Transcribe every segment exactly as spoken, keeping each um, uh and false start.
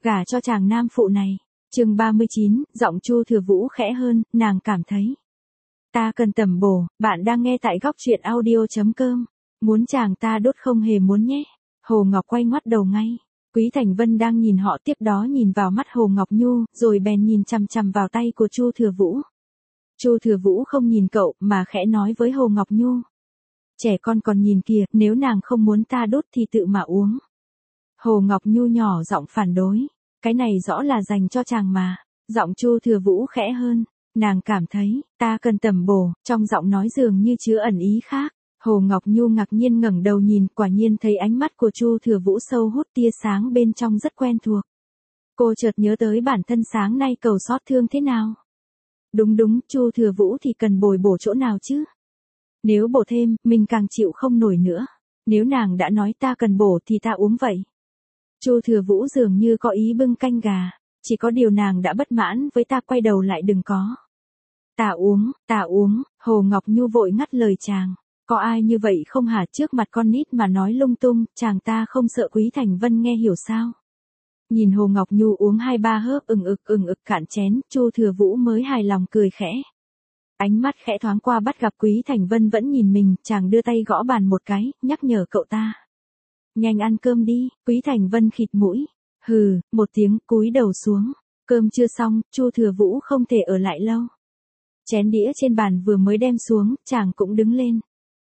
gả cho chàng nam phụ này. Chương ba mươi chín, giọng Chu Thừa Vũ khẽ hơn, nàng cảm thấy. Ta cần tẩm bổ, bạn đang nghe tại góc truyện audio chấm com. Muốn chàng ta đốt không hề muốn nhé. Hồ Ngọc quay ngoắt đầu ngay. Quý Thành Vân đang nhìn họ, tiếp đó nhìn vào mắt Hồ Ngọc Nhu, rồi bèn nhìn chằm chằm vào tay của Chu Thừa Vũ. Chu Thừa Vũ không nhìn cậu, mà khẽ nói với Hồ Ngọc Nhu. Trẻ con còn nhìn kìa, nếu nàng không muốn ta đốt thì tự mà uống. Hồ Ngọc Nhu nhỏ giọng phản đối. Cái này rõ là dành cho chàng mà. Giọng Chu Thừa Vũ khẽ hơn. Nàng cảm thấy, ta cần tẩm bổ, trong giọng nói dường như chứa ẩn ý khác. Hồ Ngọc Nhu ngạc nhiên ngẩng đầu nhìn, quả nhiên thấy ánh mắt của Chu Thừa Vũ sâu hút tia sáng bên trong rất quen thuộc. Cô chợt nhớ tới bản thân sáng nay cầu xót thương thế nào. Đúng đúng, Chu Thừa Vũ thì cần bồi bổ chỗ nào chứ? Nếu bổ thêm, mình càng chịu không nổi nữa. Nếu nàng đã nói ta cần bổ thì ta uống vậy. Chu Thừa Vũ dường như có ý bưng canh gà. Chỉ có điều nàng đã bất mãn với ta, quay đầu lại đừng có. Ta uống, ta uống, Hồ Ngọc Nhu vội ngắt lời chàng. Có ai như vậy không hả, trước mặt con nít mà nói lung tung, chàng ta không sợ Quý Thành Vân nghe hiểu sao? Nhìn Hồ Ngọc Nhu uống hai ba hớp ừng ực ừng ực cạn chén, Chu Thừa Vũ mới hài lòng cười khẽ. Ánh mắt khẽ thoáng qua bắt gặp Quý Thành Vân vẫn nhìn mình, chàng đưa tay gõ bàn một cái, nhắc nhở cậu ta. Nhanh ăn cơm đi, Quý Thành Vân khịt mũi. Hừ, một tiếng, cúi đầu xuống. Cơm chưa xong, Chu Thừa Vũ không thể ở lại lâu. Chén đĩa trên bàn vừa mới đem xuống, chàng cũng đứng lên.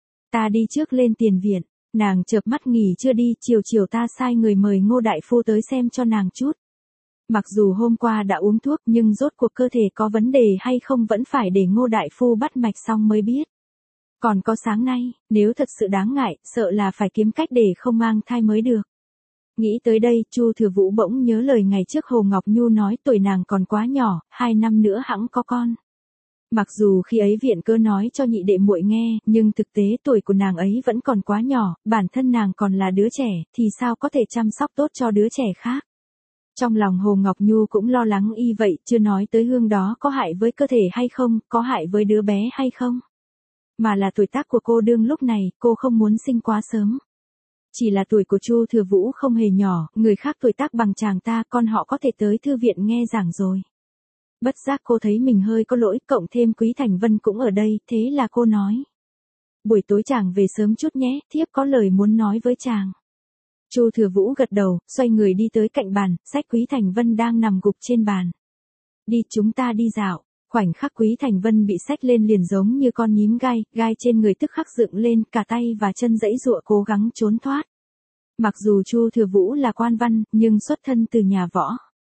Ta đi trước lên tiền viện. Nàng chợp mắt nghỉ chưa đi, chiều chiều ta sai người mời Ngô đại phu tới xem cho nàng chút. Mặc dù hôm qua đã uống thuốc nhưng rốt cuộc cơ thể có vấn đề hay không vẫn phải để Ngô đại phu bắt mạch xong mới biết. Còn có sáng nay, nếu thật sự đáng ngại, sợ là phải kiếm cách để không mang thai mới được. Nghĩ tới đây, Chu Thừa Vũ bỗng nhớ lời ngày trước Hồ Ngọc Nhu nói tuổi nàng còn quá nhỏ, hai năm nữa hẵng có con. Mặc dù khi ấy viện cơ nói cho nhị đệ muội nghe, nhưng thực tế tuổi của nàng ấy vẫn còn quá nhỏ, bản thân nàng còn là đứa trẻ, thì sao có thể chăm sóc tốt cho đứa trẻ khác. Trong lòng Hồ Ngọc Nhu cũng lo lắng y vậy, chưa nói tới hương đó có hại với cơ thể hay không, có hại với đứa bé hay không. Mà là tuổi tác của cô đương lúc này, cô không muốn sinh quá sớm. Chỉ là tuổi của Chu Thừa Vũ không hề nhỏ, người khác tuổi tác bằng chàng ta, con họ có thể tới thư viện nghe giảng rồi. Bất giác cô thấy mình hơi có lỗi, cộng thêm Quý Thành Vân cũng ở đây, thế là cô nói. Buổi tối chàng về sớm chút nhé, thiếp có lời muốn nói với chàng. Chu Thừa Vũ gật đầu, xoay người đi tới cạnh bàn, xách Quý Thành Vân đang nằm gục trên bàn. Đi, chúng ta đi dạo. Khoảnh khắc Quý Thành Vân bị xách lên liền giống như con nhím gai, gai trên người tức khắc dựng lên, cả tay và chân giãy giụa cố gắng trốn thoát. Mặc dù Chu Thừa Vũ là quan văn, nhưng xuất thân từ nhà võ.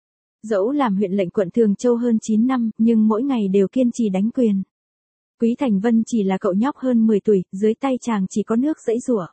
Dẫu làm huyện lệnh quận Thường Châu hơn chín năm, nhưng mỗi ngày đều kiên trì đánh quyền. Quý Thành Vân chỉ là cậu nhóc hơn mười tuổi, dưới tay chàng chỉ có nước giãy giụa.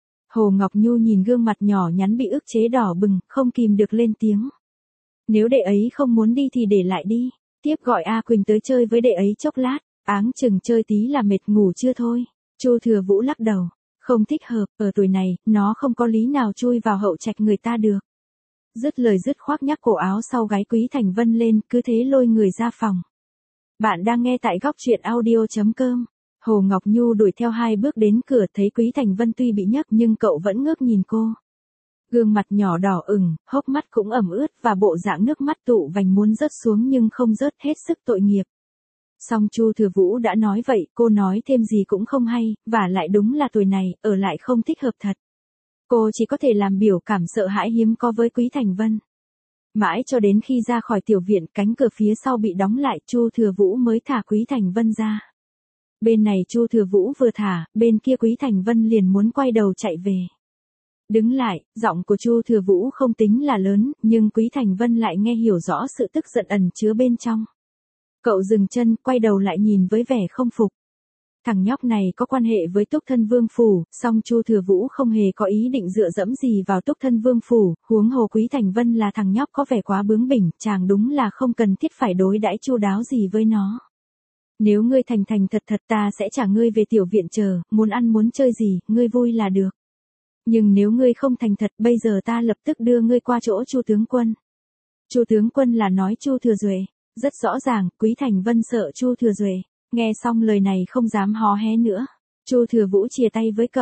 Hồ Ngọc Nhu nhìn gương mặt nhỏ nhắn bị ức chế đỏ bừng, không kìm được lên tiếng. Nếu đệ ấy không muốn đi thì để lại đi. Tiếp gọi A Quỳnh tới chơi với đệ ấy chốc lát, áng chừng chơi tí là mệt ngủ chưa thôi. Chu Thừa Vũ lắc đầu, không thích hợp, ở tuổi này, nó không có lý nào chui vào hậu trạch người ta được. Dứt lời dứt khoác nhắc cổ áo sau gáy Quý Thành Vân lên, cứ thế lôi người ra phòng. Bạn đang nghe tại góc truyện audio chấm com. Hồ Ngọc Nhu đuổi theo hai bước đến cửa, thấy Quý Thành Vân tuy bị nhấc nhưng cậu vẫn ngước nhìn cô. Gương mặt nhỏ đỏ ửng, hốc mắt cũng ẩm ướt và bộ dạng nước mắt tụ vành muốn rớt xuống nhưng không rớt, hết sức tội nghiệp. Song Chu Thừa Vũ đã nói vậy, cô nói thêm gì cũng không hay, và lại đúng là tuổi này, ở lại không thích hợp thật. Cô chỉ có thể làm biểu cảm sợ hãi hiếm có với Quý Thành Vân. Mãi cho đến khi ra khỏi tiểu viện, cánh cửa phía sau bị đóng lại, Chu Thừa Vũ mới thả Quý Thành Vân ra. Bên này Chu Thừa Vũ vừa thả, bên kia Quý Thành Vân liền muốn quay đầu chạy về. Đứng lại, giọng của Chu Thừa Vũ không tính là lớn, nhưng Quý Thành Vân lại nghe hiểu rõ sự tức giận ẩn chứa bên trong. Cậu dừng chân, quay đầu lại nhìn với vẻ không phục. Thằng nhóc này có quan hệ với Túc Thân Vương phủ, song Chu Thừa Vũ không hề có ý định dựa dẫm gì vào Túc Thân Vương phủ, huống hồ Quý Thành Vân là thằng nhóc có vẻ quá bướng bỉnh, chàng đúng là không cần thiết phải đối đãi chu đáo gì với nó. Nếu ngươi thành thành thật thật ta sẽ trả ngươi về tiểu viện chờ, muốn ăn muốn chơi gì, ngươi vui là được. Nhưng nếu ngươi không thành thật, bây giờ ta lập tức đưa ngươi qua chỗ Chu tướng quân. Chu tướng quân là nói Chu Thừa Duệ. Rất rõ ràng, Quý Thành Vân sợ Chu Thừa Duệ. Nghe xong lời này không dám hó hé nữa. Chu Thừa Vũ chia tay với cậu.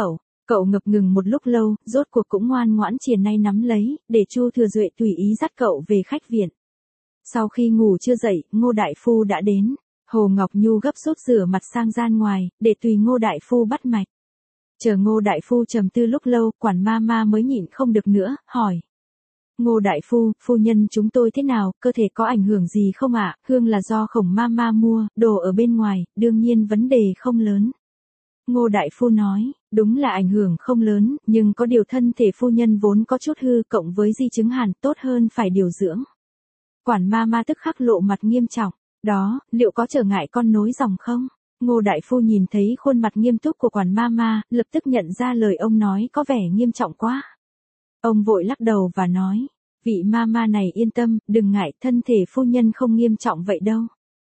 Cậu ngập ngừng một lúc lâu, rốt cuộc cũng ngoan ngoãn chìa nay nắm lấy, để Chu Thừa Duệ tùy ý dắt cậu về khách viện. Sau khi ngủ chưa dậy, Ngô Đại Phu đã đến. Hồ Ngọc Nhu gấp rút rửa mặt sang gian ngoài, để tùy Ngô Đại Phu bắt mạch. Chờ Ngô Đại Phu trầm tư lúc lâu, quản ma ma mới nhịn không được nữa, hỏi. Ngô Đại Phu, phu nhân chúng tôi thế nào, cơ thể có ảnh hưởng gì không ạ? Hương là do Khổng ma ma mua, đồ ở bên ngoài, đương nhiên vấn đề không lớn. Ngô Đại Phu nói, đúng là ảnh hưởng không lớn, nhưng có điều thân thể phu nhân vốn có chút hư, cộng với di chứng hàn, tốt hơn phải điều dưỡng. Quản ma ma tức khắc lộ mặt nghiêm trọng, đó, liệu có trở ngại con nối dòng không? Ngô Đại Phu nhìn thấy khuôn mặt nghiêm túc của quản ma ma, lập tức nhận ra lời ông nói có vẻ nghiêm trọng quá. Ông vội lắc đầu và nói, vị ma ma này yên tâm, đừng ngại, thân thể phu nhân không nghiêm trọng vậy đâu.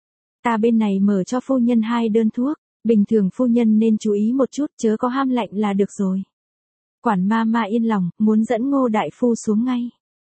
Ta bên này mở cho phu nhân hai đơn thuốc, bình thường phu nhân nên chú ý một chút, chớ có ham lạnh là được rồi. Quản ma ma yên lòng, muốn dẫn Ngô Đại Phu xuống ngay.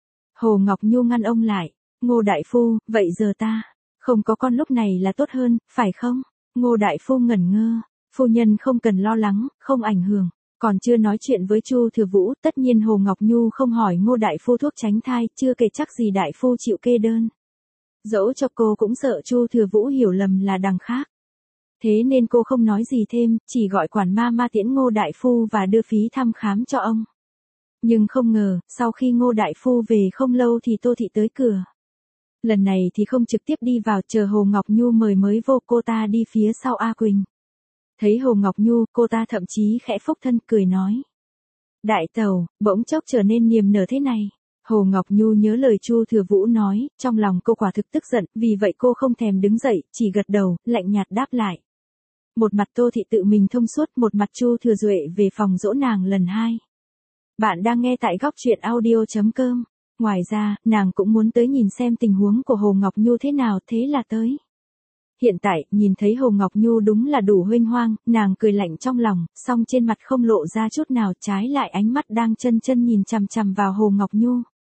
Hồ Ngọc Nhu ngăn ông lại, Ngô Đại Phu, vậy giờ ta, không có con lúc này là tốt hơn, phải không? Ngô Đại Phu ngẩn ngơ, phu nhân không cần lo lắng, không ảnh hưởng. Còn chưa nói chuyện với Chu Thừa Vũ, tất nhiên Hồ Ngọc Nhu không hỏi Ngô Đại Phu thuốc tránh thai, chưa kể chắc gì Đại Phu chịu kê đơn. Dẫu cho cô cũng sợ Chu Thừa Vũ hiểu lầm là đằng khác. Thế nên cô không nói gì thêm, chỉ gọi quản ma ma tiễn Ngô Đại Phu và đưa phí thăm khám cho ông. Nhưng không ngờ, sau khi Ngô Đại Phu về không lâu thì Tô Thị tới cửa. Lần này thì không trực tiếp đi vào, chờ Hồ Ngọc Nhu mời mới vô, cô ta đi phía sau A Quỳnh. Thấy Hồ Ngọc Nhu, cô ta thậm chí khẽ phúc thân cười nói. Đại tẩu, bỗng chốc trở nên niềm nở thế này. Hồ Ngọc Nhu nhớ lời Chu Thừa Vũ nói, trong lòng cô quả thực tức giận, vì vậy cô không thèm đứng dậy, chỉ gật đầu, lạnh nhạt đáp lại. Một mặt Tô Thị tự mình thông suốt, một mặt Chu Thừa Duệ về phòng dỗ nàng lần hai. Bạn đang nghe tại góc truyện audio chấm com. Ngoài ra, nàng cũng muốn tới nhìn xem tình huống của Hồ Ngọc Nhu thế nào, thế là tới. Hiện tại, nhìn thấy Hồ Ngọc Nhu đúng là đủ huênh hoang, nàng cười lạnh trong lòng, song trên mặt không lộ ra chút nào, trái lại ánh mắt đang chân chân nhìn chằm chằm vào Hồ Ngọc Nhu.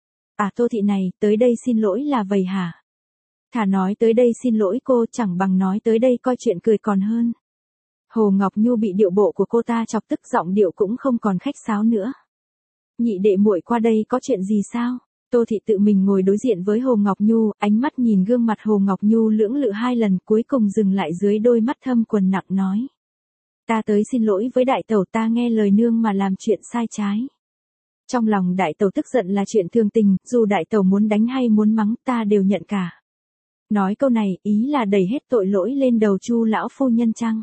À Tô Thị này, tới đây xin lỗi là vậy hả? Thà nói tới đây xin lỗi cô, chẳng bằng nói tới đây coi chuyện cười còn hơn. Hồ Ngọc Nhu bị điệu bộ của cô ta chọc tức, giọng điệu cũng không còn khách sáo nữa. Nhị đệ muội qua đây có chuyện gì sao? Tô Thị tự mình ngồi đối diện với Hồ Ngọc Nhu, ánh mắt nhìn gương mặt Hồ Ngọc Nhu lưỡng lự hai lần, cuối cùng dừng lại dưới đôi mắt thâm quầng nặng nói. Ta tới xin lỗi với đại tẩu, ta nghe lời nương mà làm chuyện sai trái. Trong lòng đại tẩu tức giận là chuyện thường tình, dù đại tẩu muốn đánh hay muốn mắng ta đều nhận cả. Nói câu này, ý là đẩy hết tội lỗi lên đầu Chu lão phu nhân chăng?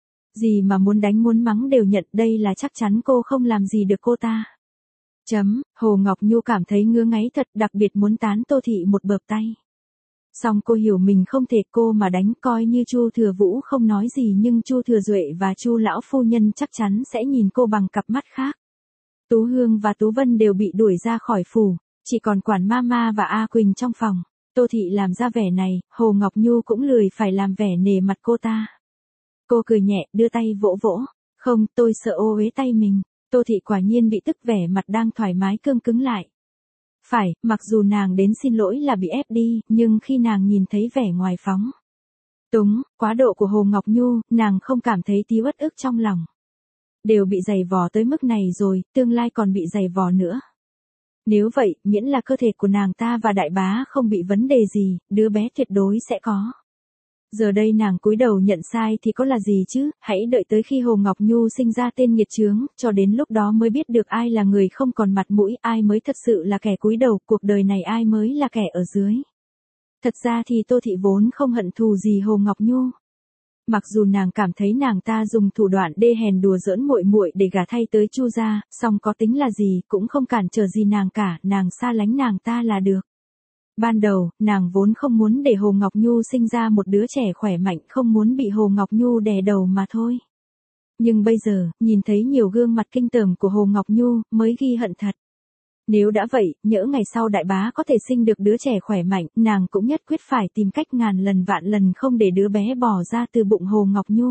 Gì mà muốn đánh muốn mắng đều nhận, đây là chắc chắn cô không làm gì được cô ta. Chấm, Hồ Ngọc Nhu cảm thấy ngứa ngáy thật, đặc biệt muốn tán Tô Thị một bợp tay. Song cô hiểu mình không thể, cô mà đánh, coi như Chu Thừa Vũ không nói gì nhưng Chu Thừa Duệ và Chu lão phu nhân chắc chắn sẽ nhìn cô bằng cặp mắt khác. Tú Hương và Tú Vân đều bị đuổi ra khỏi phủ, chỉ còn quản ma ma và A Quỳnh trong phòng. Tô Thị làm ra vẻ này, Hồ Ngọc Nhu cũng lười phải làm vẻ nể mặt cô ta. Cô cười nhẹ, đưa tay vỗ vỗ. Không, tôi sợ ô uế tay mình. Tô Thị quả nhiên bị tức, vẻ mặt đang thoải mái cương cứng lại. Phải, mặc dù nàng đến xin lỗi là bị ép đi, nhưng khi nàng nhìn thấy vẻ ngoài phóng túng, quá độ của Hồ Ngọc Nhu, nàng không cảm thấy tí uất ức trong lòng. Đều bị giày vò tới mức này rồi, tương lai còn bị giày vò nữa. Nếu vậy, miễn là cơ thể của nàng ta và đại bá không bị vấn đề gì, đứa bé tuyệt đối sẽ có. Giờ đây nàng cúi đầu nhận sai thì có là gì chứ, hãy đợi tới khi Hồ Ngọc Nhu sinh ra tên nghiệt chướng, cho đến lúc đó mới biết được ai là người không còn mặt mũi, ai mới thật sự là kẻ cúi đầu, cuộc đời này ai mới là kẻ ở dưới. Thật ra thì Tô Thị vốn không hận thù gì Hồ Ngọc Nhu. Mặc dù nàng cảm thấy nàng ta dùng thủ đoạn đê hèn đùa giỡn muội muội để gả thay tới Chu gia, song có tính là gì cũng không cản trở gì nàng cả, nàng xa lánh nàng ta là được. Ban đầu, nàng vốn không muốn để Hồ Ngọc Nhu sinh ra một đứa trẻ khỏe mạnh, không muốn bị Hồ Ngọc Nhu đè đầu mà thôi. Nhưng bây giờ, nhìn thấy nhiều gương mặt kinh tởm của Hồ Ngọc Nhu, mới ghi hận thật. Nếu đã vậy, nhỡ ngày sau đại bá có thể sinh được đứa trẻ khỏe mạnh, nàng cũng nhất quyết phải tìm cách ngàn lần vạn lần không để đứa bé bỏ ra từ bụng Hồ Ngọc Nhu.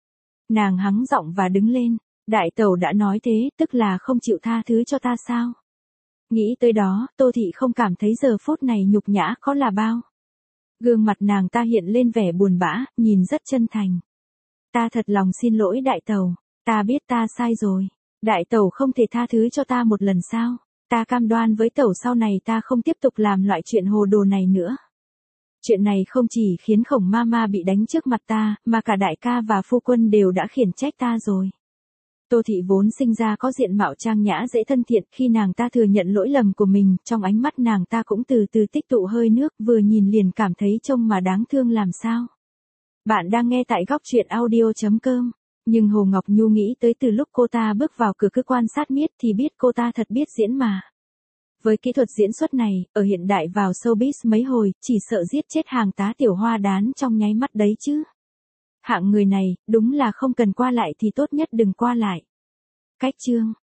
Nàng hắng giọng và đứng lên. Đại tẩu đã nói thế, tức là không chịu tha thứ cho ta sao? Nghĩ tới đó, Tô Thị không cảm thấy giờ phút này nhục nhã có là bao. Gương mặt nàng ta hiện lên vẻ buồn bã, nhìn rất chân thành. Ta thật lòng xin lỗi đại tẩu, ta biết ta sai rồi. Đại tẩu không thể tha thứ cho ta một lần sao? Ta cam đoan với tẩu sau này ta không tiếp tục làm loại chuyện hồ đồ này nữa. Chuyện này không chỉ khiến Khổng Mama bị đánh trước mặt ta, mà cả đại ca và phu quân đều đã khiển trách ta rồi. Tô Thị vốn sinh ra có diện mạo trang nhã dễ thân thiện, khi nàng ta thừa nhận lỗi lầm của mình, trong ánh mắt nàng ta cũng từ từ tích tụ hơi nước, vừa nhìn liền cảm thấy trông mà đáng thương làm sao. Bạn đang nghe tại góc truyện audio chấm com. Nhưng Hồ Ngọc Nhu nghĩ tới từ lúc cô ta bước vào cửa cứ quan sát miết thì biết cô ta thật biết diễn mà. Với kỹ thuật diễn xuất này, ở hiện đại vào showbiz mấy hồi, chỉ sợ giết chết hàng tá tiểu hoa đán trong nháy mắt đấy chứ. Hạng người này, đúng là không cần qua lại thì tốt nhất đừng qua lại. Cách chương